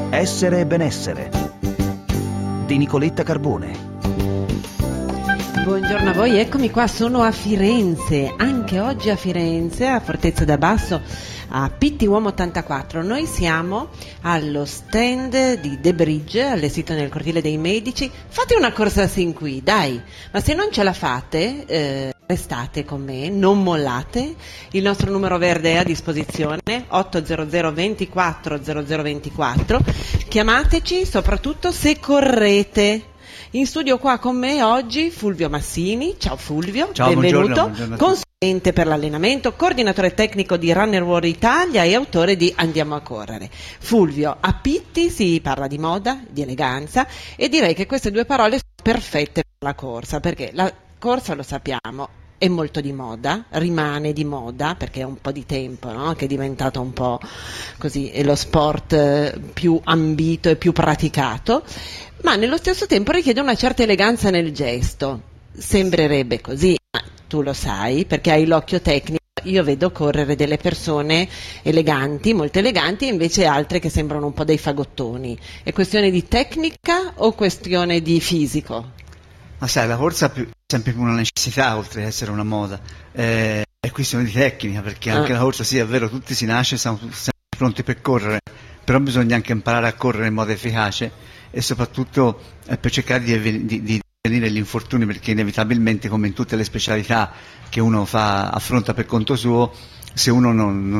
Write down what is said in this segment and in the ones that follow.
Essere e benessere di Nicoletta Carbone. Buongiorno a voi, eccomi qua, sono a Firenze, anche oggi a Firenze, a Fortezza da Basso, a Pitti Uomo 84. Noi siamo allo stand di The Bridge, allestito nel cortile dei Medici. Fate una corsa sin qui, dai, ma se non ce la fate, restate con me, non mollate. Il nostro numero verde è a disposizione, 800 24 0024. Chiamateci, soprattutto se correte. In studio qua con me oggi Fulvio Massini. Ciao Fulvio, ciao, benvenuto. Buongiorno. Consulente per l'allenamento, coordinatore tecnico di Runner World Italia e autore di Andiamo a correre. Fulvio, a Pitti si parla di moda, di eleganza, e direi che queste due parole sono perfette per la corsa, perché la corsa, lo sappiamo, è molto di moda, rimane di moda perché è un po' di tempo, no? Che è diventato un po' così, è lo sport più ambito e più praticato, ma nello stesso tempo richiede una certa eleganza nel gesto. Sembrerebbe così, ma tu lo sai perché hai l'occhio tecnico. Io vedo correre delle persone eleganti, molto eleganti, e invece altre che sembrano un po' dei fagottoni. È questione di tecnica o questione di fisico? Ma sai, la corsa è sempre più una necessità oltre ad essere una moda, è questione di tecnica, perché anche la corsa, sì, è vero, tutti si nasce, siamo sempre pronti per correre, però bisogna anche imparare a correre in modo efficace e soprattutto per cercare di prevenire gli infortuni, perché inevitabilmente, come in tutte le specialità che uno affronta per conto suo, se uno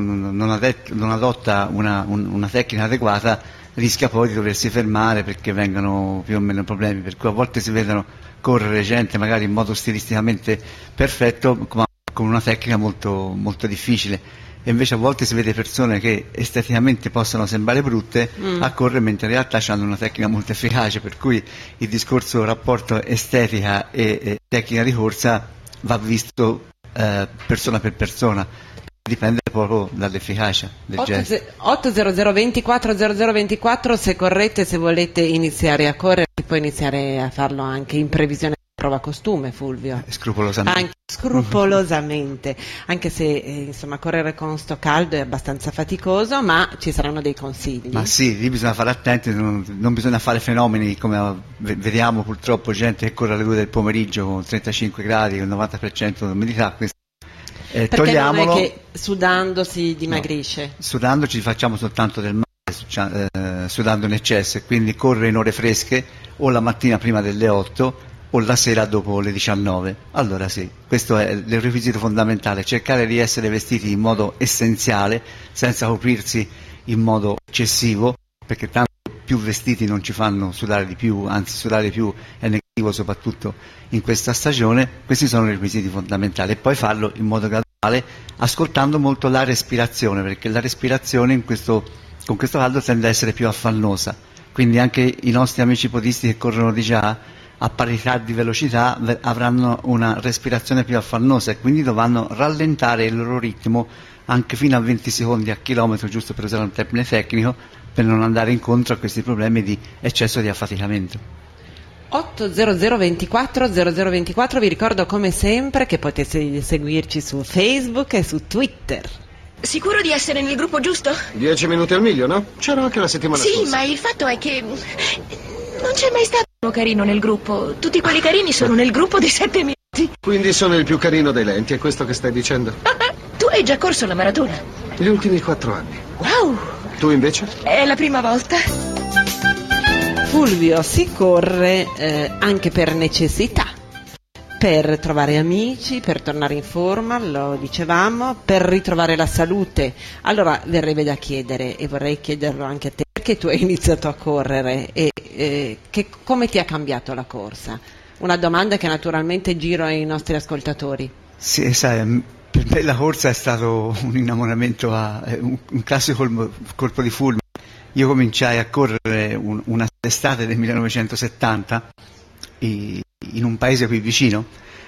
non adotta una tecnica adeguata, rischia poi di doversi fermare perché vengono più o meno problemi, per cui a volte si vedono correre gente magari in modo stilisticamente perfetto ma con una tecnica molto, molto difficile, e invece a volte si vede persone che esteticamente possono sembrare brutte a correre, mentre in realtà hanno una tecnica molto efficace, per cui il discorso rapporto estetica e tecnica di corsa va visto persona per persona, dipende proprio dall'efficacia del gesto. 800 24 0024, se correte, se volete iniziare a correre, puoi iniziare a farlo anche in previsione di prova costume, Fulvio. Scrupolosamente, anche se insomma correre con sto caldo è abbastanza faticoso, ma ci saranno dei consigli. Ma sì, lì bisogna fare attenti, non bisogna fare fenomeni come vediamo purtroppo, gente che corre alle 2 del pomeriggio con 35 gradi, con il 90% di umidità. Perché togliamolo. Non è che sudando si dimagrisce? No, sudando ci facciamo soltanto del male, sudando in eccesso, e quindi correre in ore fresche o la mattina prima delle 8 o la sera dopo le 19. Allora sì, questo è il requisito fondamentale, cercare di essere vestiti in modo essenziale, senza coprirsi in modo eccessivo, perché tanto più vestiti non ci fanno sudare di più, anzi sudare di più è negativo, soprattutto in questa stagione. Questi sono i requisiti fondamentali, e poi farlo in modo graduale, ascoltando molto la respirazione, perché la respirazione con questo caldo tende a essere più affannosa, quindi anche i nostri amici podisti che corrono di già a parità di velocità avranno una respirazione più affannosa e quindi dovranno rallentare il loro ritmo anche fino a 20 secondi a chilometro, giusto per usare un termine tecnico, per non andare incontro a questi problemi di eccesso di affaticamento. 800 24 0024, vi ricordo come sempre che potete seguirci su Facebook e su Twitter. Sicuro di essere nel gruppo giusto? 10 minuti al miglio, no? C'ero anche la settimana scorsa. Sì, ma il fatto è che non c'è mai stato uno carino nel gruppo. Tutti quelli carini sono nel gruppo dei 7 minuti. Quindi sono il più carino dei lenti, è questo che stai dicendo? Tu hai già corso la maratona? Gli ultimi 4 anni. Wow! Tu invece? È la prima volta. Fulvio, si corre anche per necessità, per trovare amici, per tornare in forma, lo dicevamo, per ritrovare la salute. Allora verrebbe da chiedere, e vorrei chiederlo anche a te, perché tu hai iniziato a correre e come ti ha cambiato la corsa? Una domanda che naturalmente giro ai nostri ascoltatori. Sì, sai, per me la corsa è stato un innamoramento, un classico colpo di fulmine. Io cominciai a correre una estate del 1970 in un paese qui vicino,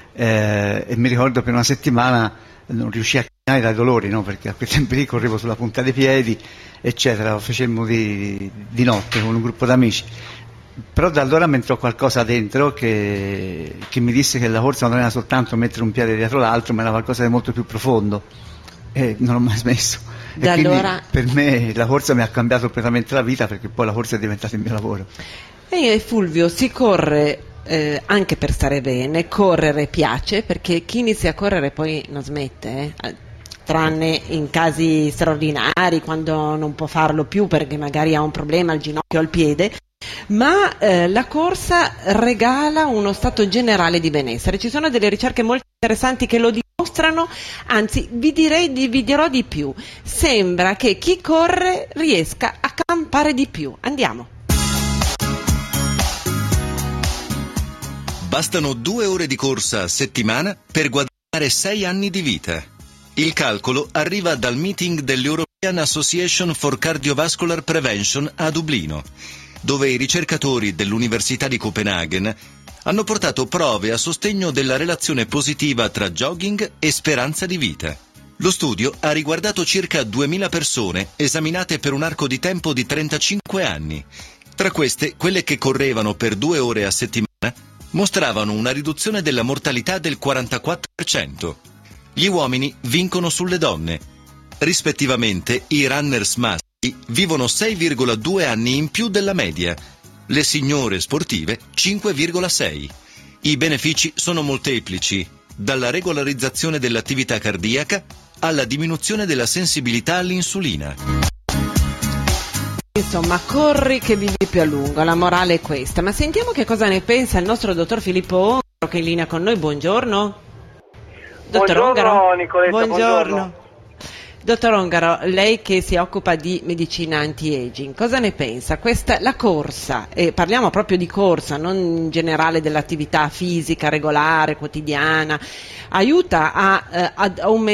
e mi ricordo per una settimana non riuscii a camminare dai dolori, no? Perché a quei tempi lì correvo sulla punta dei piedi, eccetera, lo facemmo di notte con un gruppo d'amici. Però da allora mi entrò qualcosa dentro che mi disse che la corsa non era soltanto mettere un piede dietro l'altro, ma era qualcosa di molto più profondo, e non ho mai smesso. Da quindi allora... per me la corsa mi ha cambiato completamente la vita, perché poi la corsa è diventata il mio lavoro. E Fulvio, si corre anche per stare bene, correre piace, perché chi inizia a correre poi non smette, tranne in casi straordinari, quando non può farlo più perché magari ha un problema al ginocchio o al piede, ma la corsa regala uno stato generale di benessere. Ci sono delle ricerche molto interessanti che lo dimostrano, anzi vi dirò di più, sembra che chi corre riesca a campare di più. Andiamo. Bastano 2 ore di corsa a settimana per guadagnare 6 anni di vita. Il calcolo arriva dal meeting dell'European Association for Cardiovascular Prevention a Dublino, dove i ricercatori dell'Università di Copenaghen hanno portato prove a sostegno della relazione positiva tra jogging e speranza di vita. Lo studio ha riguardato circa 2000 persone esaminate per un arco di tempo di 35 anni. Tra queste, quelle che correvano per 2 ore a settimana mostravano una riduzione della mortalità del 44%. Gli uomini vincono sulle donne. Rispettivamente, i runners maschi vivono 6,2 anni in più della media, le signore sportive 5,6. I benefici sono molteplici, dalla regolarizzazione dell'attività cardiaca alla diminuzione della sensibilità all'insulina. Insomma, corri che vivi più a lungo, la morale è questa. Ma sentiamo che cosa ne pensa il nostro dottor Filippo Ongaro, che è in linea con noi. Buongiorno. Dottor Ongaro. Nicoletta, buongiorno. Dottor Ongaro, lei che si occupa di medicina anti-aging, cosa ne pensa? La corsa, e parliamo proprio di corsa, non in generale dell'attività fisica regolare, quotidiana, aiuta ad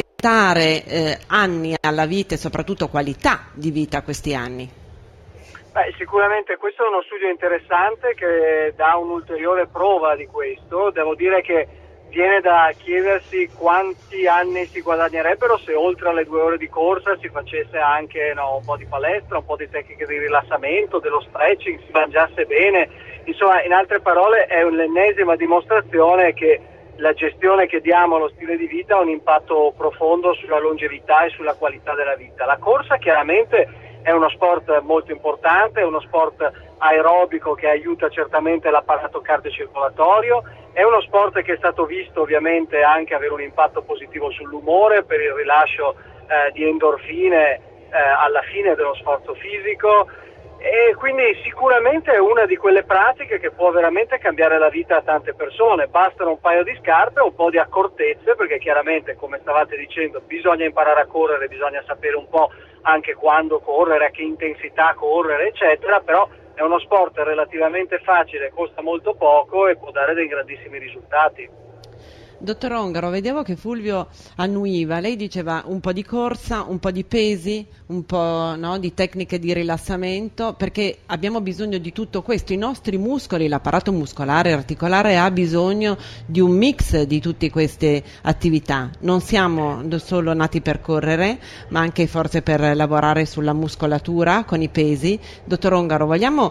aumentare anni alla vita e soprattutto qualità di vita a questi anni? Beh, sicuramente questo è uno studio interessante che dà un'ulteriore prova di questo. Devo dire che viene da chiedersi quanti anni si guadagnerebbero se oltre alle 2 ore di corsa si facesse anche un po' di palestra, un po' di tecniche di rilassamento, dello stretching, si mangiasse bene. Insomma, in altre parole è l'ennesima dimostrazione che la gestione che diamo allo stile di vita ha un impatto profondo sulla longevità e sulla qualità della vita. La corsa chiaramente è uno sport molto importante, è uno sport aerobico che aiuta certamente l'apparato cardiocircolatorio, è uno sport che è stato visto ovviamente anche avere un impatto positivo sull'umore per il rilascio di endorfine alla fine dello sforzo fisico, e quindi sicuramente è una di quelle pratiche che può veramente cambiare la vita a tante persone. Bastano un paio di scarpe, un po' di accortezze, perché chiaramente, come stavate dicendo, bisogna imparare a correre, bisogna sapere un po' anche quando correre, a che intensità correre, eccetera, però è uno sport relativamente facile, costa molto poco e può dare dei grandissimi risultati. Dottor Ongaro, vedevo che Fulvio annuiva, lei diceva un po' di corsa, un po' di pesi, un po' di tecniche di rilassamento, perché abbiamo bisogno di tutto questo. I nostri muscoli, l'apparato muscolare, articolare ha bisogno di un mix di tutte queste attività. Non siamo solo nati per correre, ma anche forse per lavorare sulla muscolatura con i pesi. Dottor Ongaro, vogliamo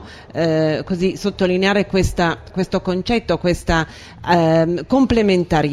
così sottolineare questo concetto, questa complementarietà?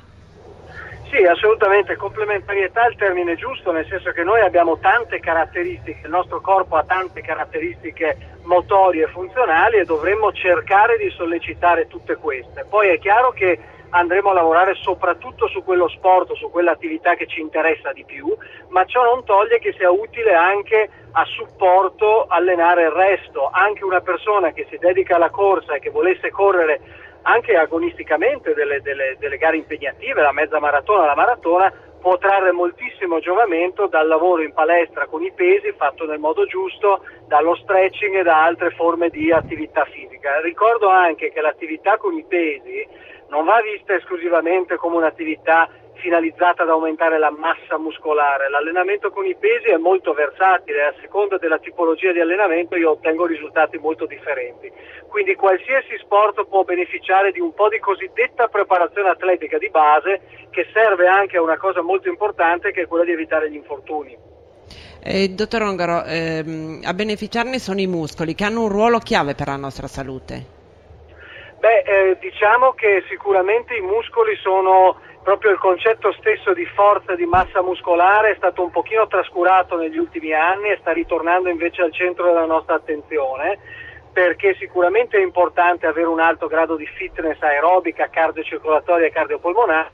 Sì, assolutamente, complementarietà è il termine giusto, nel senso che noi abbiamo tante caratteristiche, il nostro corpo ha tante caratteristiche motorie e funzionali e dovremmo cercare di sollecitare tutte queste. Poi è chiaro che andremo a lavorare soprattutto su quello sport, su quell'attività che ci interessa di più, ma ciò non toglie che sia utile anche a supporto allenare il resto. Anche una persona che si dedica alla corsa e che volesse correre anche agonisticamente delle gare impegnative, la mezza maratona, la maratona, può trarre moltissimo giovamento dal lavoro in palestra con i pesi fatto nel modo giusto, dallo stretching e da altre forme di attività fisica. Ricordo anche che l'attività con i pesi non va vista esclusivamente come un'attività finalizzata ad aumentare la massa muscolare. L'allenamento con i pesi è molto versatile, a seconda della tipologia di allenamento io ottengo risultati molto differenti. Quindi qualsiasi sport può beneficiare di un po' di cosiddetta preparazione atletica di base, che serve anche a una cosa molto importante, che è quella di evitare gli infortuni. Dottor Ongaro, a beneficiarne sono i muscoli, che hanno un ruolo chiave per la nostra salute. Diciamo che sicuramente i muscoli sono proprio il concetto stesso di forza, di massa muscolare è stato un pochino trascurato negli ultimi anni e sta ritornando invece al centro della nostra attenzione, perché sicuramente è importante avere un alto grado di fitness aerobica, cardiocircolatoria e cardiopolmonare.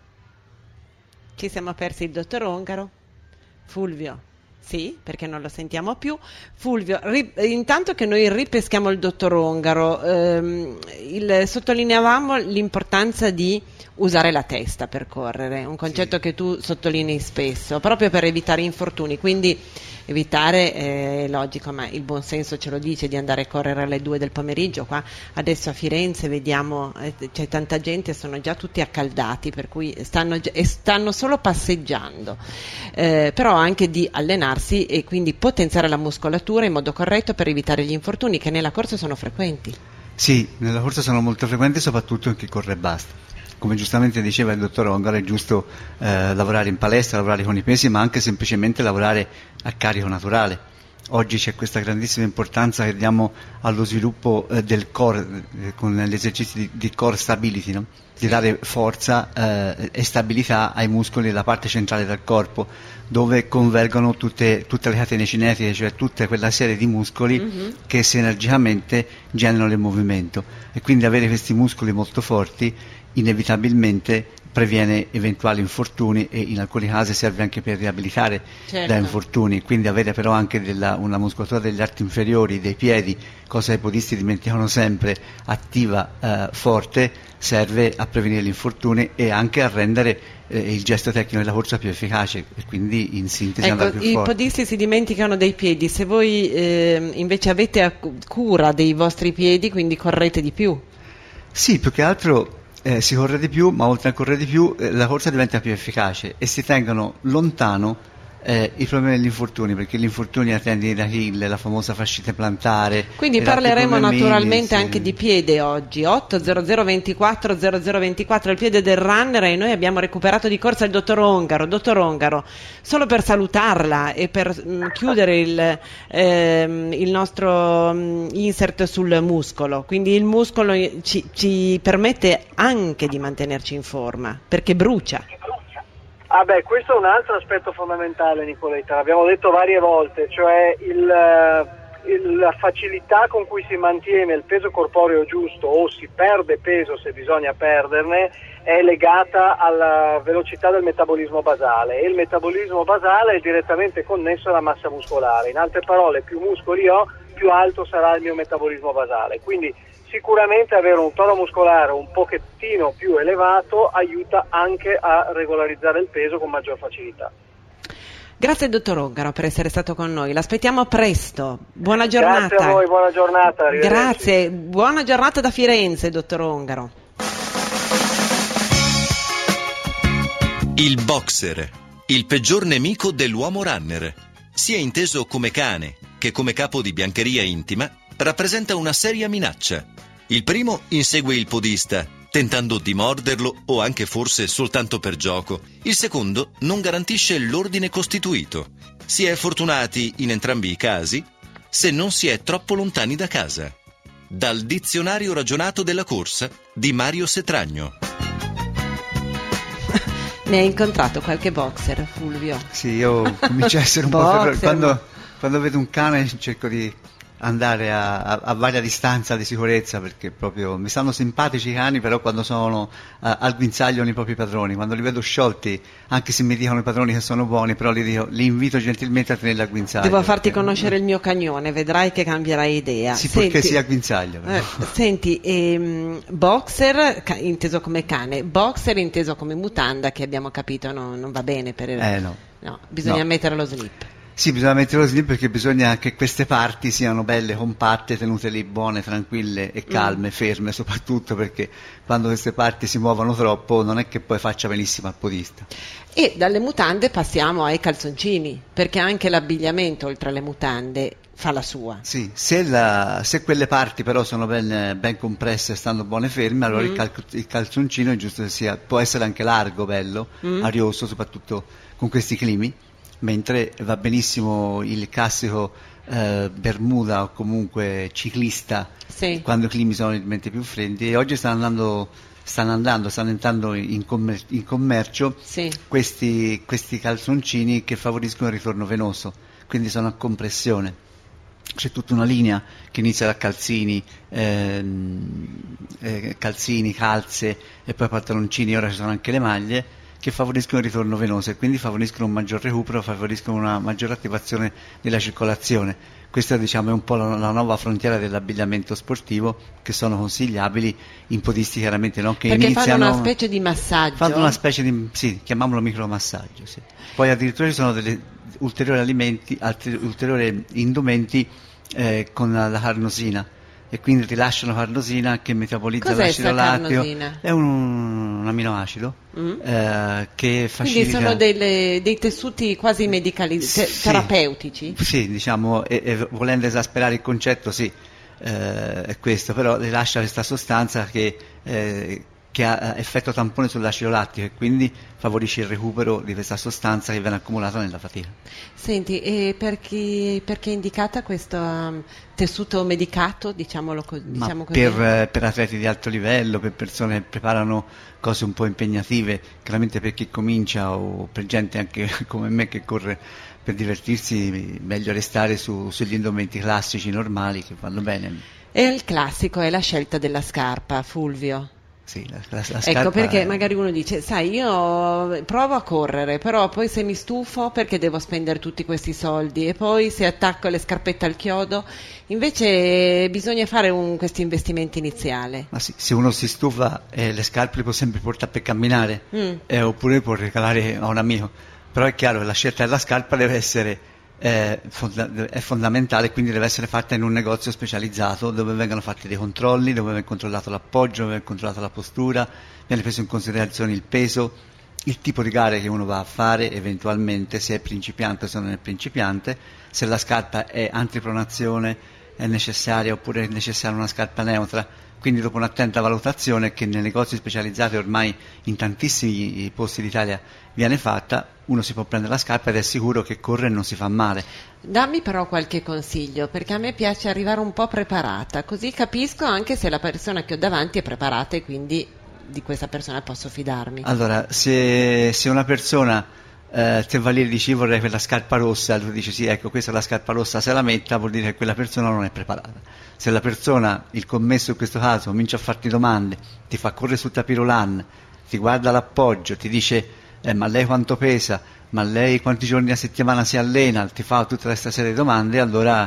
Ci siamo persi il dottor Ongaro. Fulvio? Sì, perché non lo sentiamo più. Fulvio, intanto che noi ripeschiamo il dottor Ongaro, sottolineavamo l'importanza di usare la testa per correre, un concetto che tu sottolinei spesso, proprio per evitare infortuni, quindi evitare, è logico, ma il buon senso ce lo dice, di andare a correre alle 2 del pomeriggio. Qua adesso a Firenze vediamo c'è tanta gente, sono già tutti accaldati, per cui stanno solo passeggiando, però anche di allenarsi e quindi potenziare la muscolatura in modo corretto per evitare gli infortuni che nella corsa sono frequenti. Sì, nella corsa sono molto frequenti, soprattutto in chi corre e basta. Come giustamente diceva il dottor Ongaro, è giusto lavorare in palestra, lavorare con i pesi, ma anche semplicemente lavorare a carico naturale. Oggi c'è questa grandissima importanza che diamo allo sviluppo del core, con gli esercizi di core stability, no? Di dare forza e stabilità ai muscoli della parte centrale del corpo, dove convergono tutte le catene cinetiche, cioè tutta quella serie di muscoli che sinergicamente generano il movimento, e quindi avere questi muscoli molto forti inevitabilmente previene eventuali infortuni e in alcuni casi serve anche per riabilitare da infortuni, quindi avere però anche una muscolatura degli arti inferiori, dei piedi, cosa che i podisti dimenticano sempre, attiva, forte, serve a prevenire gli infortuni e anche a rendere il gesto tecnico della corsa più efficace, e quindi in sintesi andare più forte. I podisti si dimenticano dei piedi, se voi invece avete cura dei vostri piedi, quindi correte di più. Sì, più che altro si corre di più, ma oltre a correre di più la corsa diventa più efficace e si tengono lontano i problemi degli infortuni, perché gli infortuni a tendini d'Achille, la famosa fascite plantare. Quindi parleremo naturalmente anche di piede oggi. 80024 0024 il piede del runner, e noi abbiamo recuperato di corsa il dottor Ongaro. Dottor Ongaro, solo per salutarla e per chiudere il nostro insert sul muscolo, quindi il muscolo ci permette anche di mantenerci in forma perché brucia. Ah beh, questo è un altro aspetto fondamentale, Nicoletta, l'abbiamo detto varie volte, cioè la facilità con cui si mantiene il peso corporeo giusto o si perde peso se bisogna perderne è legata alla velocità del metabolismo basale, e il metabolismo basale è direttamente connesso alla massa muscolare. In altre parole, più muscoli ho, più alto sarà il mio metabolismo basale, quindi sicuramente avere un tono muscolare un pochettino più elevato aiuta anche a regolarizzare il peso con maggior facilità. Grazie dottor Ongaro per essere stato con noi, l'aspettiamo presto, buona giornata. Grazie a voi, buona giornata. Grazie, buona giornata da Firenze dottor Ongaro. Il boxer, il peggior nemico dell'uomo runner, sia inteso come cane che come capo di biancheria intima, rappresenta una seria minaccia. Il primo insegue il podista, tentando di morderlo o anche forse soltanto per gioco. Il secondo non garantisce l'ordine costituito. Si è fortunati in entrambi i casi se non si è troppo lontani da casa. Dal dizionario ragionato della corsa di Mario Setragno. Ne hai incontrato qualche boxer, Fulvio? Sì, io comincio a essere un po' quando vedo un cane cerco di andare a varia distanza di sicurezza, perché proprio mi stanno simpatici i cani, però quando sono al guinzaglio i propri padroni, quando li vedo sciolti, anche se mi dicono i padroni che sono buoni, però li invito gentilmente a tenerli al guinzaglio. Devo farti conoscere il mio cagnone, vedrai che cambierai idea. Sì, perché sia a guinzaglio. Senti, boxer inteso come cane, boxer inteso come mutanda, che abbiamo capito non va bene per no, bisogna mettere lo slip. Sì, bisogna metterlo slip perché bisogna che queste parti siano belle, compatte, tenute lì buone, tranquille e calme, ferme soprattutto, perché quando queste parti si muovono troppo non è che poi faccia benissimo al podista. E dalle mutande passiamo ai calzoncini, perché anche l'abbigliamento oltre alle mutande fa la sua. Sì, se quelle parti però sono ben compresse e stanno buone ferme, allora il calzoncino è giusto che può essere anche largo, bello, arioso, soprattutto con questi climi. Mentre va benissimo il classico bermuda o comunque ciclista, quando i climi sono leggermente più freddi, e oggi stanno andando stanno entrando in commercio Sì. questi calzoncini che favoriscono il ritorno venoso, quindi sono a compressione. C'è tutta una linea che inizia da calzini, calze e poi pantaloncini, ora ci sono anche le maglie, che favoriscono il ritorno venoso e quindi favoriscono un maggior recupero, favoriscono una maggiore attivazione della circolazione. Questa, diciamo, è un po' la nuova frontiera dell'abbigliamento sportivo, che sono consigliabili in podisti chiaramente, no? Che Perché iniziano, fanno una specie di massaggio. fanno una specie di, sì, chiamiamolo micromassaggio, sì. Poi addirittura ci sono degli ulteriori alimenti, altri ulteriori indumenti con la carnosina, e quindi rilasciano carnosina che metabolizza Cos'è l'acido sta lattico. carnosina? È un aminoacido che facilita. Quindi sono dei tessuti quasi terapeutici? Sì, diciamo, e volendo esasperare il concetto, sì, è questo, però rilascia questa sostanza che ha effetto tampone sull'acido lattico e quindi favorisce il recupero di questa sostanza che viene accumulata nella fatica. Senti, e perché è indicata questo tessuto medicato, diciamo così? Per atleti di alto livello, per persone che preparano cose un po' impegnative, chiaramente per chi comincia o per gente anche come me che corre per divertirsi, meglio restare sugli indumenti classici normali che vanno bene. E il classico è la scelta della scarpa, Fulvio. Sì, la Ecco, scarpa perché magari uno dice, sai, io provo a correre, però poi se mi stufo, perché devo spendere tutti questi soldi? E poi se attacco le scarpette al chiodo, invece bisogna fare questo investimento iniziale. Ma sì, se uno si stufa, le scarpe le può sempre portare per camminare, oppure può regalare a un amico. Però è chiaro che la scelta della scarpa deve essere è fondamentale, quindi deve essere fatta in un negozio specializzato dove vengono fatti dei controlli, dove viene controllato l'appoggio, dove viene controllata la postura, viene preso in considerazione il peso, il tipo di gare che uno va a fare, eventualmente se è principiante o se non è principiante, se la scarpa è antipronazione, è necessaria oppure è necessaria una scarpa neutra. Quindi dopo un'attenta valutazione che nei negozi specializzati ormai in tantissimi posti d'Italia viene fatta, uno si può prendere la scarpa ed è sicuro che corre e non si fa male. Dammi però qualche consiglio, perché a me piace arrivare un po' preparata, così capisco anche se la persona che ho davanti è preparata e quindi di questa persona posso fidarmi. Allora, se una persona te va lì e dici vorrei quella scarpa rossa, tu dici sì, ecco, questa è la scarpa rossa, se la metta vuol dire che quella persona non è preparata. Se la persona, il commesso in questo caso, comincia a farti domande, ti fa correre sul tapirulan, ti guarda l'appoggio, ti dice ma lei quanto pesa, ma lei quanti giorni a settimana si allena, ti fa tutta questa serie di domande, allora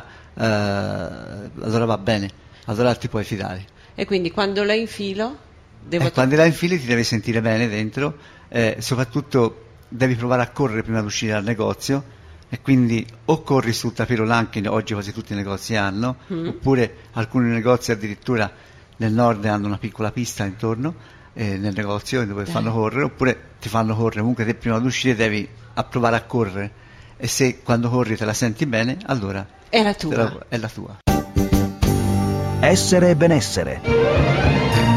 va bene, allora ti puoi fidare. E quindi quando la infilo? Quando la infili ti devi sentire bene dentro, soprattutto devi provare a correre prima di uscire dal negozio, e quindi o corri sul tapirulan che oggi quasi tutti i negozi hanno, oppure alcuni negozi addirittura nel nord hanno una piccola pista intorno nel negozio dove fanno correre, oppure ti fanno correre. Comunque te prima di uscire devi provare a correre, e se quando corri te la senti bene, allora è la tua. È la tua. Essere e benessere.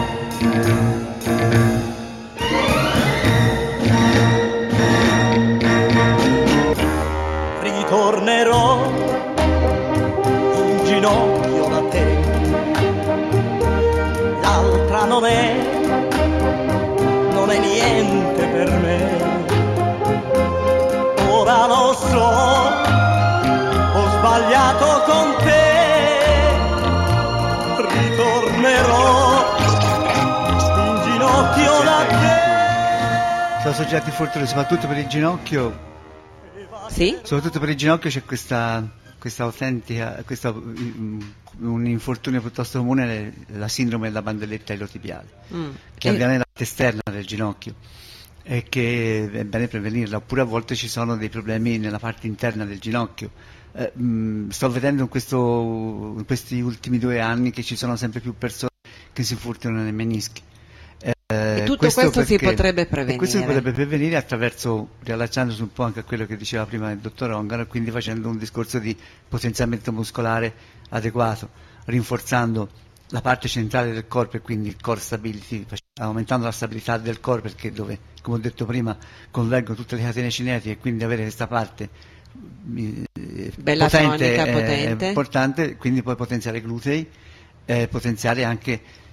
Ritornerò in ginocchio da te, l'altra non è niente per me. Ora lo so, ho sbagliato con te, ritornerò in ginocchio da te. Sono soggetti fortunati, soprattutto per il ginocchio. Sì? Soprattutto per il ginocchio c'è questa autentica, un infortunio piuttosto comune, la sindrome della bandelletta ilotibiale, che avviene nella parte esterna del ginocchio e che è bene prevenirla, oppure a volte ci sono dei problemi nella parte interna del ginocchio. Sto vedendo in questi ultimi 2 anni che ci sono sempre più persone che si infortunano nei menischi. E tutto questo si potrebbe prevenire. Questo si potrebbe prevenire attraverso, riallacciandosi un po' anche a quello che diceva prima il dottor Ongaro, quindi facendo un discorso di potenziamento muscolare adeguato, rinforzando la parte centrale del corpo e quindi il core stability, aumentando la stabilità del core, perché dove, come ho detto prima, convergono tutte le catene cinetiche, e quindi avere questa parte bella potente, è importante, quindi poi potenziare i glutei, potenziare anche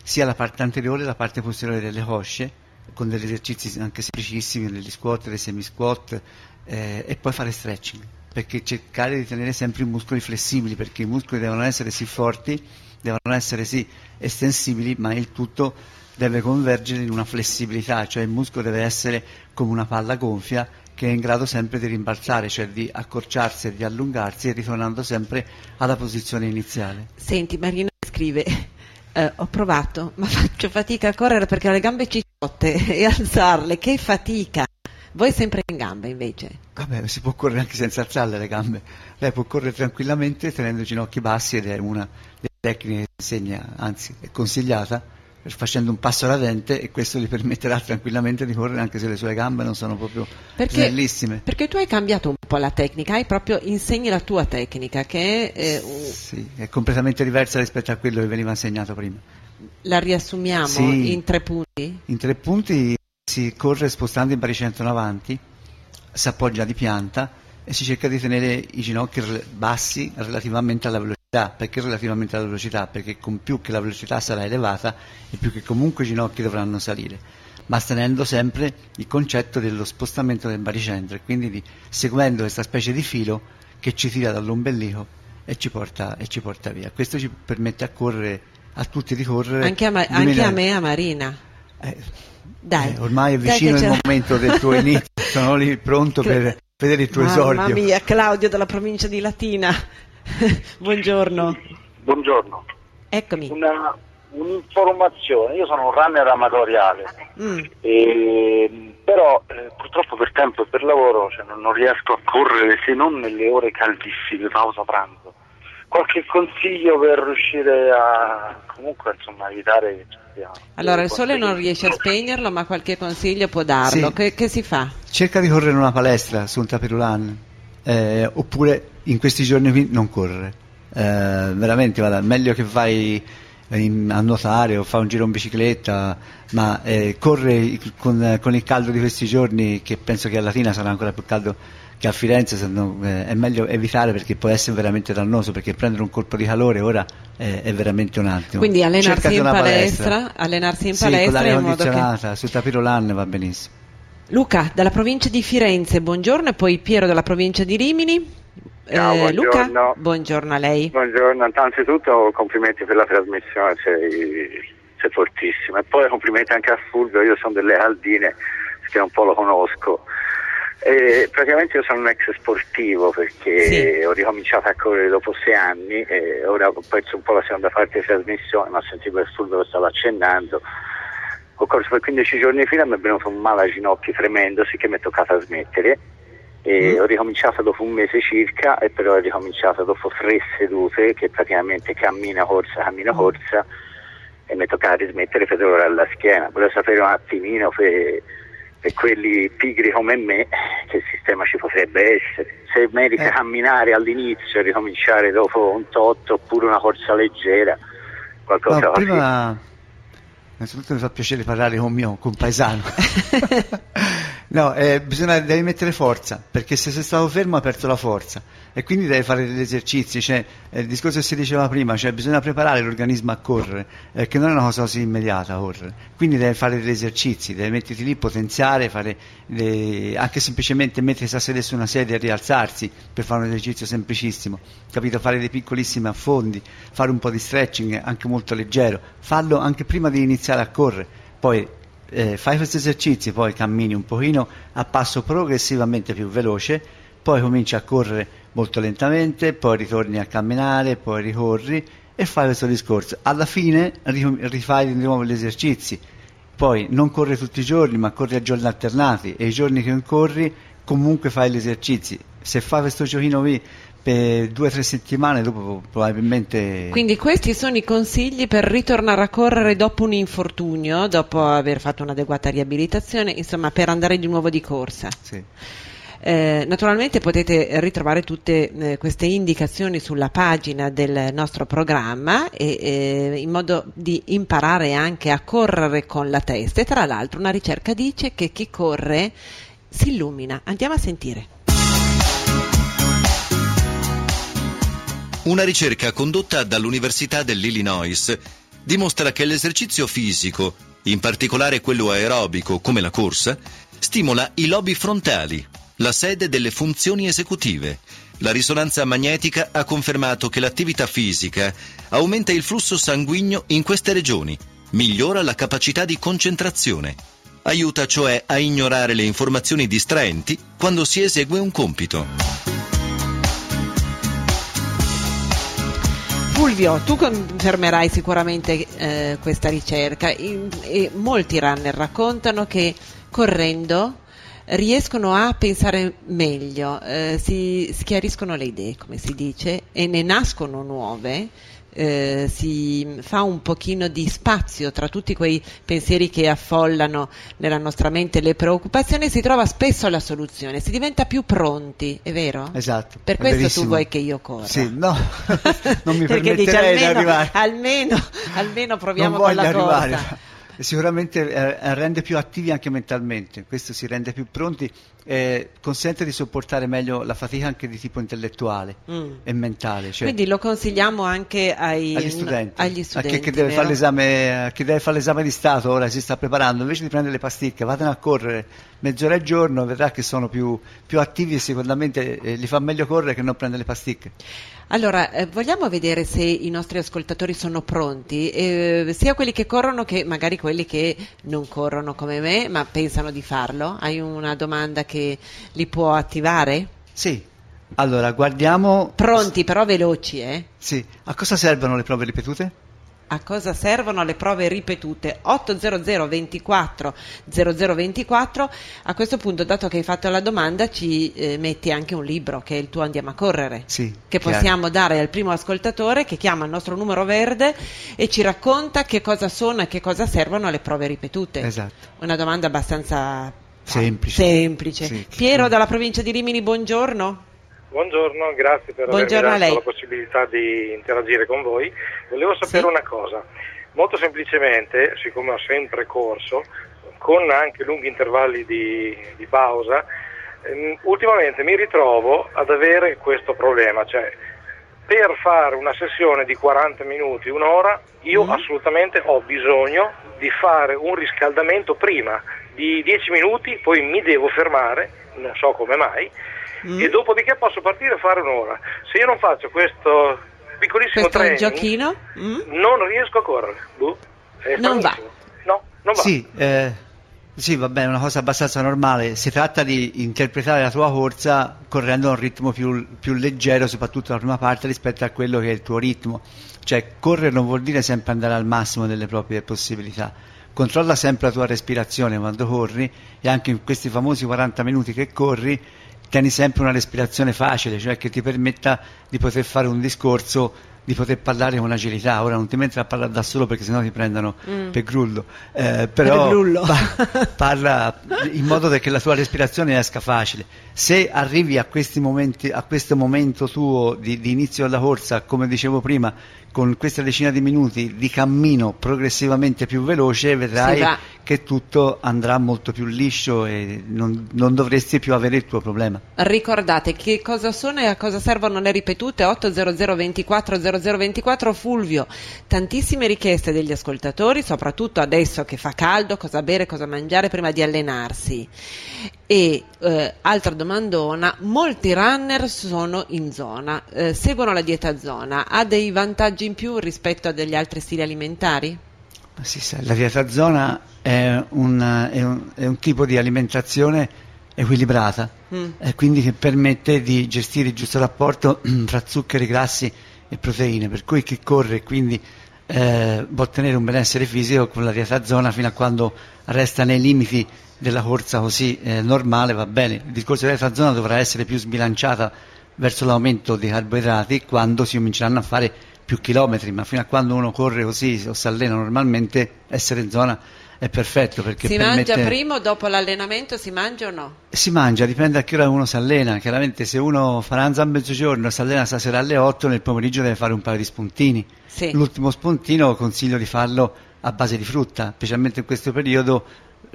sia la parte anteriore che la parte posteriore delle cosce, con degli esercizi anche semplicissimi, degli squat, dei semi-squat, e poi fare stretching, perché cercare di tenere sempre i muscoli flessibili, perché i muscoli devono essere sì forti, devono essere sì estensibili, ma il tutto deve convergere in una flessibilità, cioè il muscolo deve essere come una palla gonfia che è in grado sempre di rimbalzare, cioè di accorciarsi e di allungarsi, e ritornando sempre alla posizione iniziale. Senti, Marina scrive: ho provato, ma faccio fatica a correre perché ho le gambe ciciotte e alzarle, che fatica. Voi sempre in gambe invece? Vabbè, si può correre anche senza alzarle le gambe. Lei può correre tranquillamente tenendo i ginocchi bassi, ed è una delle tecniche che insegna, anzi è consigliata, facendo un passo radente, e questo gli permetterà tranquillamente di correre anche se le sue gambe non sono proprio snellissime. Perché tu hai cambiato un po' la tecnica, insegni la tua tecnica, che è... Sì, è completamente diversa rispetto a quello che veniva insegnato prima. La riassumiamo in 3 punti? In 3 punti si corre spostando il baricentro in avanti, si appoggia di pianta e si cerca di tenere i ginocchi bassi relativamente alla velocità. Perché relativamente alla velocità? Perché con più che la velocità sarà elevata e più che comunque i ginocchi dovranno salire, ma tenendo sempre il concetto dello spostamento del baricentro, e quindi seguendo questa specie di filo che ci tira dall'ombelico e ci porta via. Questo ci permette a tutti di correre. Anche a me, a Marina. Dai, ormai è vicino il momento del tuo inizio, sono lì pronto per vedere il tuo esordio. Mamma mia, Claudio dalla provincia di Latina. Buongiorno. Buongiorno. Eccomi. Un'informazione, io sono un runner amatoriale, però purtroppo per tempo e per lavoro non riesco a correre se non nelle ore caldissime, pausa pranzo. Qualche consiglio per riuscire a comunque evitare che ci sia... Allora, il sole non riesce a spegnerlo, ma qualche consiglio può darlo. Sì. Che si fa? Cerca di correre in una palestra su un tapirulan, oppure in questi giorni qui non correre. Veramente, meglio che vai a nuotare o fai un giro in bicicletta, ma corre con il caldo di questi giorni, che penso che a Latina sarà ancora più caldo che a Firenze, è meglio evitare, perché può essere veramente dannoso, perché prendere un colpo di calore ora è veramente un attimo. Quindi allenarsi in palestra, con l'aria condizionata, sul tapirulan va benissimo. Luca dalla provincia di Firenze, buongiorno, e poi Piero dalla provincia di Rimini. Ciao, Luca, buongiorno a lei. Buongiorno, innanzitutto complimenti per la trasmissione, sei fortissima, e poi complimenti anche a Fulvio. Io sono delle Aldine, che un po' lo conosco. Praticamente io sono un ex sportivo, perché ho ricominciato a correre dopo 6 anni e ora ho perso un po' la seconda parte di trasmissione, ma ho sentito che Fulvio lo stava accennando. Ho corso per 15 giorni di fila, mi è venuto un male ai ginocchi tremendo, sì che mi è toccato smettere, e ho ricominciato dopo un mese circa, e però ho ricominciato dopo 3 sedute, che praticamente cammina corsa, e mi è toccato rismettere per dolore alla schiena. Volevo sapere un attimino per quelli pigri come me che sistema ci potrebbe essere, se merita camminare all'inizio e ricominciare dopo un tot, oppure una corsa leggera, qualcosa così. Prima innanzitutto mi fa piacere parlare con mio compaesano. Devi mettere forza, perché se sei stato fermo hai perso la forza, e quindi devi fare degli esercizi, il discorso che si diceva prima, bisogna preparare l'organismo a correre, che non è una cosa così immediata correre, quindi devi fare degli esercizi, devi metterti lì, potenziare, anche semplicemente mettersi a sedere su una sedia e rialzarsi per fare un esercizio semplicissimo, capito? Fare dei piccolissimi affondi, fare un po' di stretching anche molto leggero, fallo anche prima di iniziare a correre, poi fai questi esercizi, poi cammini un pochino a passo progressivamente più veloce, poi cominci a correre molto lentamente, poi ritorni a camminare, poi ricorri e fai questo discorso. Alla fine rifai di nuovo gli esercizi, poi non corri tutti i giorni, ma corri a giorni alternati, e i giorni che non corri comunque fai gli esercizi. Se fai questo giochino qui per 2 o 3 settimane, dopo probabilmente... Quindi questi sono i consigli per ritornare a correre dopo un infortunio, dopo aver fatto un'adeguata riabilitazione, insomma per andare di nuovo di corsa. Sì. Naturalmente potete ritrovare tutte queste indicazioni sulla pagina del nostro programma, in modo di imparare anche a correre con la testa. E tra l'altro una ricerca dice che chi corre si illumina. Andiamo a sentire. Una ricerca condotta dall'Università dell'Illinois dimostra che l'esercizio fisico, in particolare quello aerobico come la corsa, stimola i lobi frontali, la sede delle funzioni esecutive. La risonanza magnetica ha confermato che l'attività fisica aumenta il flusso sanguigno in queste regioni, migliora la capacità di concentrazione, aiuta cioè a ignorare le informazioni distraenti quando si esegue un compito. Fulvio, tu confermerai sicuramente questa ricerca e molti runner raccontano che correndo riescono a pensare meglio, si schiariscono le idee, come si dice, e ne nascono nuove, si fa un pochino di spazio tra tutti quei pensieri che affollano nella nostra mente le preoccupazioni, si trova spesso la soluzione, si diventa più pronti, è vero? Esatto. Per questo verissimo. tu vuoi che io corra? Sì, no, non mi perché dici, permetterei di arrivare. almeno proviamo non con la arrivare. corsa. Sicuramente rende più attivi anche mentalmente, questo si rende più pronti, consente di sopportare meglio la fatica anche di tipo intellettuale e mentale. Cioè, quindi lo consigliamo anche agli studenti. A chi deve fare l'esame di Stato, ora si sta preparando, invece di prendere le pasticche, vadano a correre mezz'ora al giorno, vedrà che sono più attivi e sicuramente gli fa meglio correre che non prendere le pasticche. Allora, vogliamo vedere se i nostri ascoltatori sono pronti, sia quelli che corrono che magari quelli che non corrono come me, ma pensano di farlo. Hai una domanda che li può attivare? Sì, allora guardiamo... Pronti, però veloci, Sì, a cosa servono le prove ripetute? A cosa servono le prove ripetute? 800 24 0024. A questo punto, dato che hai fatto la domanda, ci metti anche un libro che è il tuo Andiamo a correre, sì, che chiaro. possiamo dare al primo ascoltatore che chiama il nostro numero verde e ci racconta che cosa sono e che cosa servono le prove ripetute. Esatto. Una domanda abbastanza semplice. Sì. Piero dalla provincia di Rimini, buongiorno. Buongiorno, grazie per avermi dato la possibilità di interagire con voi. Volevo sapere una cosa, molto semplicemente, siccome ho sempre corso, con anche lunghi intervalli di pausa, ultimamente mi ritrovo ad avere questo problema, cioè per fare una sessione di 40 minuti, un'ora, io assolutamente ho bisogno di fare un riscaldamento prima di 10 minuti, poi mi devo fermare, non so come mai, e dopodiché posso partire e fare un'ora. Se io non faccio questo piccolissimo training, giochino, non riesco a correre. Non va. No, non va. Sì, va bene, è una cosa abbastanza normale. Si tratta di interpretare la tua corsa correndo a un ritmo più leggero, soprattutto la prima parte, rispetto a quello che è il tuo ritmo. Cioè, correre non vuol dire sempre andare al massimo delle proprie possibilità. Controlla sempre la tua respirazione quando corri, e anche in questi famosi 40 minuti che corri tieni sempre una respirazione facile, cioè che ti permetta di poter fare un discorso, di poter parlare con agilità. Ora non ti metti a parlare da solo perché sennò ti prendono per grullo, però parla in modo che la tua respirazione esca facile. Se arrivi a questi momenti, a questo momento tuo di inizio della corsa, come dicevo prima, con questa decina di minuti di cammino progressivamente più veloce, vedrai che tutto andrà molto più liscio e non dovresti più avere il tuo problema. Ricordate che cosa sono e a cosa servono le ripetute. 800 24 0024. Fulvio, tantissime richieste degli ascoltatori, soprattutto adesso che fa caldo, cosa bere, cosa mangiare prima di allenarsi. E altra domandona, molti runner sono in zona, seguono la dieta zona, ha dei vantaggi in più rispetto a degli altri stili alimentari? Sì, la dieta zona è un tipo di alimentazione equilibrata, quindi che permette di gestire il giusto rapporto fra zuccheri, grassi e proteine, per cui chi corre quindi può ottenere un benessere fisico con la dieta zona fino a quando resta nei limiti della corsa così normale, va bene. Il discorso della dieta zona dovrà essere più sbilanciata verso l'aumento dei carboidrati quando si cominceranno a fare più chilometri, ma fino a quando uno corre così o si allena normalmente, essere in zona è perfetto, perché si mangia prima o dopo l'allenamento? Si mangia o no? Si mangia, dipende a che ora uno si allena. Chiaramente se uno fa ranza a mezzogiorno e si allena stasera alle 8, nel pomeriggio deve fare un paio di spuntini. L'ultimo spuntino consiglio di farlo a base di frutta, specialmente in questo periodo.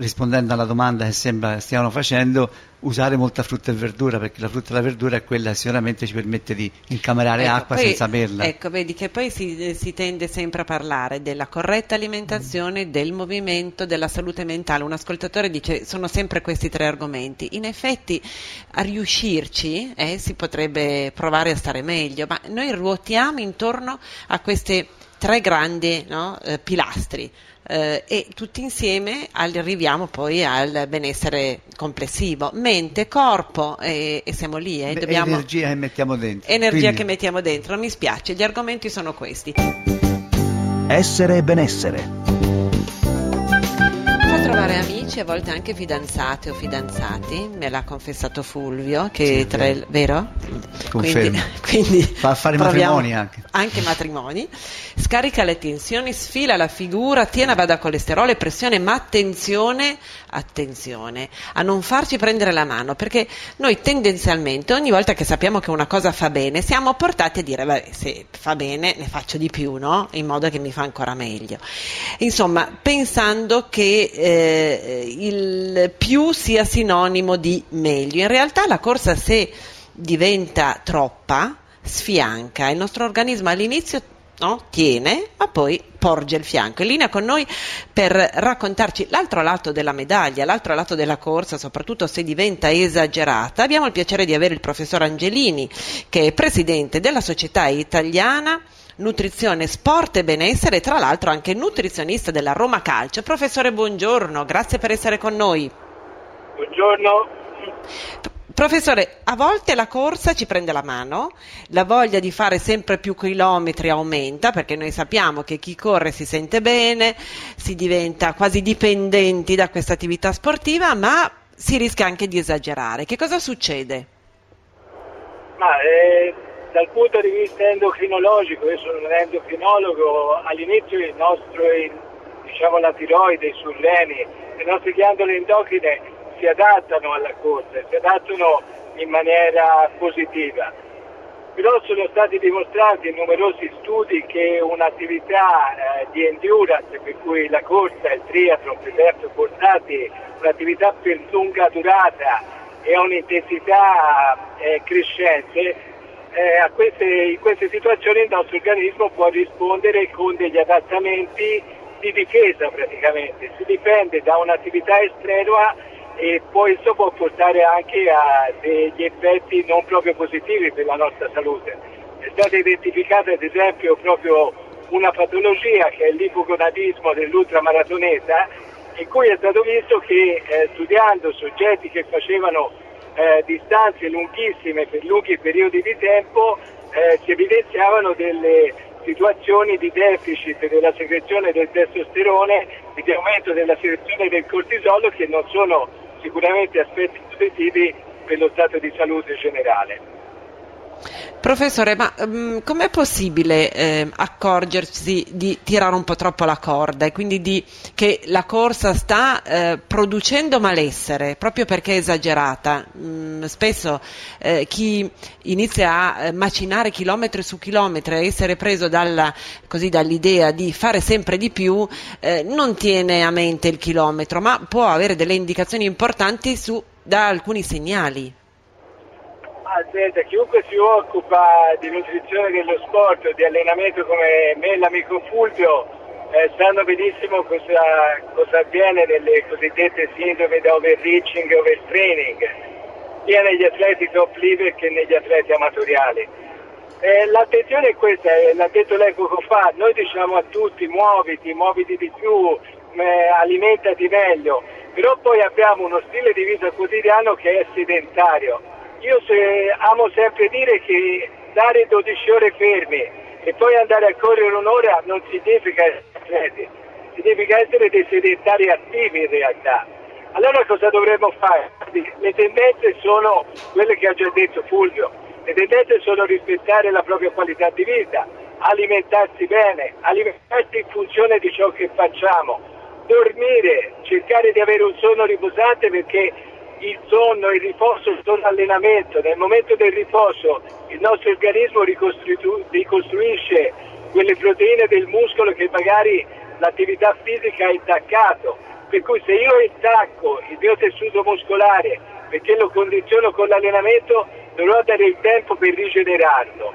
rispondendo alla domanda che sembra stiano facendo, usare molta frutta e verdura, perché la frutta e la verdura è quella che sicuramente ci permette di incamerare acqua poi, senza berla. Ecco, vedi che poi si tende sempre a parlare della corretta alimentazione, del movimento, della salute mentale. Un ascoltatore dice sono sempre questi 3 argomenti. In effetti a riuscirci si potrebbe provare a stare meglio, ma noi ruotiamo intorno a queste 3 grandi pilastri. E tutti insieme arriviamo poi al benessere complessivo, mente, corpo, e siamo lì. Dobbiamo... Energia che mettiamo dentro. Che mettiamo dentro, mi spiace, gli argomenti sono questi. Essere e benessere. Trovare amici, a volte anche fidanzate o fidanzati, me l'ha confessato Fulvio, che sì, vero? Confermo. Quindi fa fare matrimoni anche matrimoni, scarica le tensioni, sfila la figura, tiene a bada colesterolo e pressione, ma attenzione a non farci prendere la mano, perché noi tendenzialmente ogni volta che sappiamo che una cosa fa bene siamo portati a dire vabbè, se fa bene ne faccio di più, no? In modo che mi fa ancora meglio, insomma, pensando che il più sia sinonimo di meglio. In realtà la corsa, se diventa troppa, sfianca. Il nostro organismo all'inizio tiene, ma poi porge il fianco. In linea con noi per raccontarci l'altro lato della medaglia, l'altro lato della corsa, soprattutto se diventa esagerata, abbiamo il piacere di avere il professor Angelini, che è presidente della Società Italiana Nutrizione, Sport e Benessere, e tra l'altro anche nutrizionista della Roma Calcio. Professore, buongiorno, grazie per essere con noi. Buongiorno. Professore, a volte la corsa ci prende la mano, la voglia di fare sempre più chilometri aumenta, perché noi sappiamo che chi corre si sente bene, si diventa quasi dipendenti da questa attività sportiva, ma si rischia anche di esagerare. Che cosa succede? Dal punto di vista endocrinologico, io sono un endocrinologo, all'inizio la tiroide, i surreni, le nostre ghiandole endocrine si adattano alla corsa, si adattano in maniera positiva. Però sono stati dimostrati in numerosi studi che un'attività di endurance, per cui la corsa, il triathlon, per portati, un'attività per lunga durata e a un'intensità crescente, in queste situazioni il nostro organismo può rispondere con degli adattamenti di difesa praticamente, si difende da un'attività estranea e poi questo può portare anche a degli effetti non proprio positivi per la nostra salute. È stata identificata ad esempio proprio una patologia che è l'ipogonadismo dell'ultramaratoneta, in cui è stato visto che studiando soggetti che facevano distanze lunghissime per lunghi periodi di tempo si evidenziavano delle situazioni di deficit della secrezione del testosterone e di aumento della secrezione del cortisolo, che non sono sicuramente aspetti positivi per lo stato di salute generale. Professore, ma com'è possibile accorgersi di tirare un po' troppo la corda e quindi che la corsa sta producendo malessere proprio perché è esagerata? Spesso chi inizia a macinare chilometri su chilometri, a essere preso dall'idea di fare sempre di più, non tiene a mente il chilometro, ma può avere delle indicazioni importanti da alcuni segnali. Senta, chiunque si occupa di nutrizione dello sport o di allenamento come me e l'amico Fulvio sanno benissimo cosa avviene nelle cosiddette sindrome da overreaching e overtraining, sia negli atleti top level che negli atleti amatoriali. L'attenzione è questa, l'ha detto lei poco fa, noi diciamo a tutti muoviti di più, alimentati meglio, però poi abbiamo uno stile di vita quotidiano che è sedentario. Io amo sempre dire che dare 12 ore fermi e poi andare a correre un'ora non significa essere atleti, significa essere dei sedentari attivi in realtà. Allora cosa dovremmo fare? Le tendenze sono quelle che ha già detto Fulvio, le tendenze sono rispettare la propria qualità di vita, alimentarsi bene, alimentarsi in funzione di ciò che facciamo, dormire, cercare di avere un sonno riposante, perché il sonno, il riposo sono allenamento. Nel momento del riposo il nostro organismo ricostruisce quelle proteine del muscolo che magari l'attività fisica ha intaccato. per cui se io intacco il mio tessuto muscolare perché lo condiziono con l'allenamento, dovrò dare il tempo per rigenerarlo.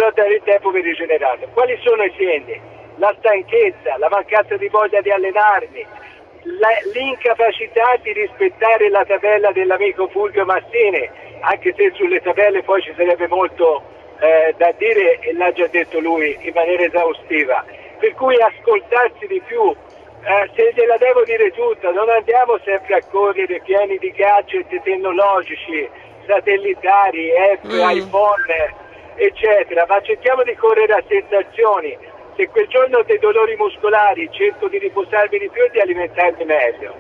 Quali sono i segni? La stanchezza, la mancanza di voglia di allenarmi, l'incapacità di rispettare la tabella dell'amico Fulvio Massini, anche se sulle tabelle poi ci sarebbe molto da dire e l'ha già detto lui in maniera esaustiva, per cui ascoltarsi di più. Se gliela devo dire tutta, non andiamo sempre a correre pieni di gadget tecnologici, satellitari, app, iPhone, eccetera, ma cerchiamo di correre a sensazioni. Se quel giorno ho dei dolori muscolari, cerco di riposarmi di più e di alimentarmi meglio.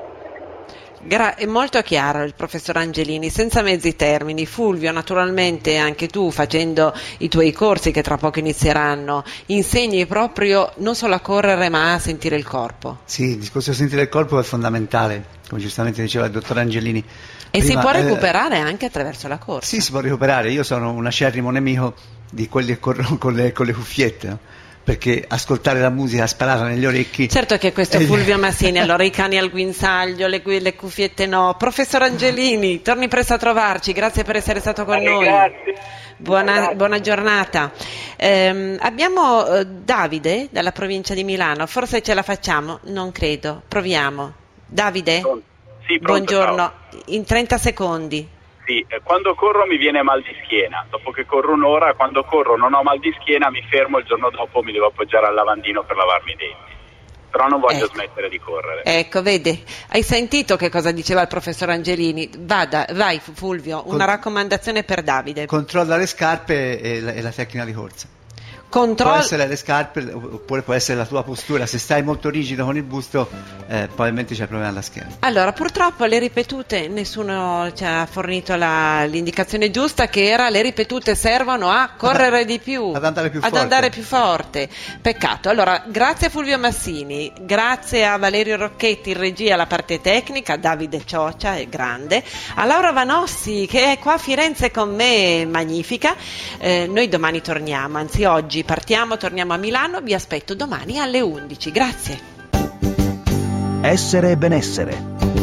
È molto chiaro il professor Angelini, senza mezzi termini. Fulvio, naturalmente anche tu, facendo i tuoi corsi che tra poco inizieranno, insegni proprio non solo a correre ma a sentire il corpo. Sì, il discorso di sentire il corpo è fondamentale, come giustamente diceva il dottor Angelini. E si può recuperare anche attraverso la corsa. Sì, si può recuperare. Io sono un acerrimo nemico di quelli che corrono con le cuffiette, no? Perché ascoltare la musica sparata negli orecchi. Certo che questo Fulvio Massini, allora i cani al guinzaglio, le cuffiette no. Professor Angelini, torni presto a trovarci, grazie per essere stato con noi. Grazie. Buona giornata. Abbiamo Davide dalla provincia di Milano, forse ce la facciamo? Non credo, proviamo. Davide? Sì, pronto, buongiorno, ciao. In 30 secondi. Sì, quando corro mi viene mal di schiena, dopo che corro un'ora, quando corro non ho mal di schiena, mi fermo, il giorno dopo mi devo appoggiare al lavandino per lavarmi i denti, però non voglio smettere di correre. Ecco, vedi, hai sentito che cosa diceva il professor Angelini? Vai Fulvio, una raccomandazione per Davide. Controlla le scarpe e la tecnica di corsa. Può essere le scarpe oppure può essere la tua postura. Se stai molto rigido con il busto probabilmente c'è problema alla schiena. Allora, purtroppo le ripetute, nessuno ci ha fornito l'indicazione giusta, che era: le ripetute servono a correre di più, ad andare più forte. Peccato. Allora, grazie a Fulvio Massini, grazie a Valerio Rocchetti in regia, la parte tecnica, a Davide Cioccia, è grande, a Laura Vanossi che è qua a Firenze con me, magnifica. Noi domani torniamo, anzi oggi torniamo a Milano, vi aspetto domani alle 11. Grazie. Essere e benessere.